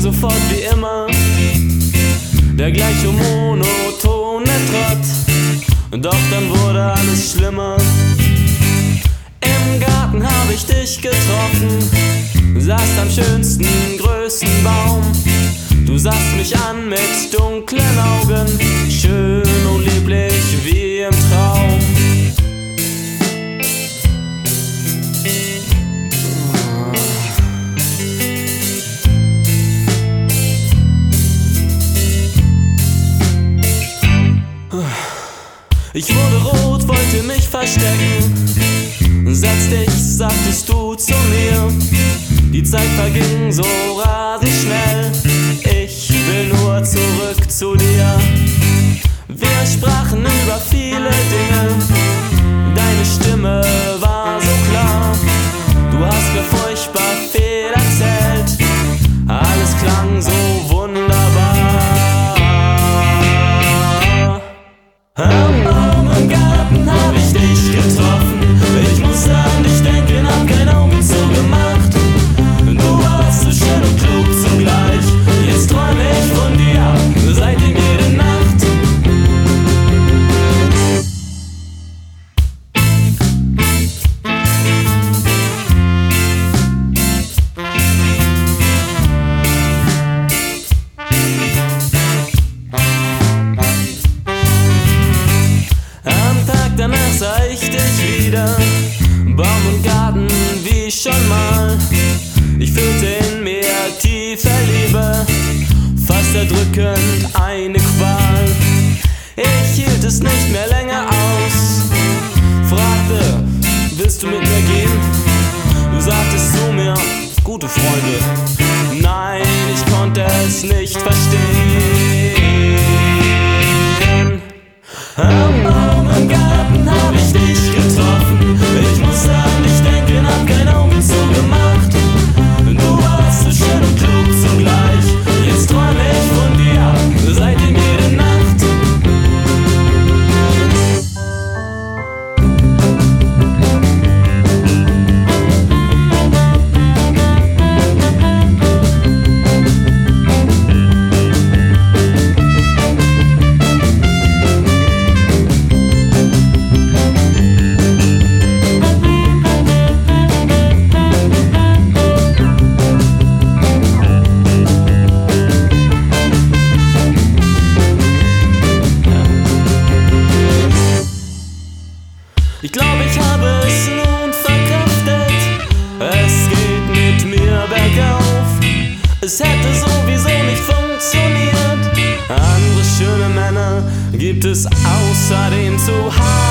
sofort wie immer der gleiche monotone Trott. Doch dann wurde alles schlimmer. Im Garten hab ich dich getroffen, saßt am schönsten, größten Baum. Du sahst mich an mit dunklen Augen, schön und lieblich wie im Traum. Ich wurde rot, wollte mich verstecken. Setz dich, sagtest du zu mir. Die Zeit verging so rasend schnell. Ich will nur zurück zu dir. Wir sprachen über viele Dinge. Deine Stimme war so klar. Du hast mir furchtbar viel erzählt. Alles klang so wunderbar. Am Baum im Garten hab ich dich getroffen. Ich musste an dich denken, hab kein Auge zugemacht. Du warst so schön und klug zugleich. Jetzt träum ich von dir, seitdem jede Nacht. Am Tag danach sah ich dich wieder. Baum und Garten wie schon mal. Ich fühlte in mir tiefe Liebe, fast erdrückend eine Qual. Ich hielt es nicht mehr länger aus, fragte, willst du mit mir gehen? Du sagtest zu mir, gute Freunde. Nein, ich konnte es nicht verstehen. Am Baum im Garten hab ich dich getroffen. Ich musste an dich denken, hab kein Auge zugemacht. Du warst so schön und klug zugleich. Jetzt träum ich von dir, seitdem jede Nacht. Ich glaube, ich habe es nun verkraftet. Es geht mit mir bergauf. Es hätte sowieso nicht funktioniert. Andere schöne Männer gibt es außerdem zuhauf.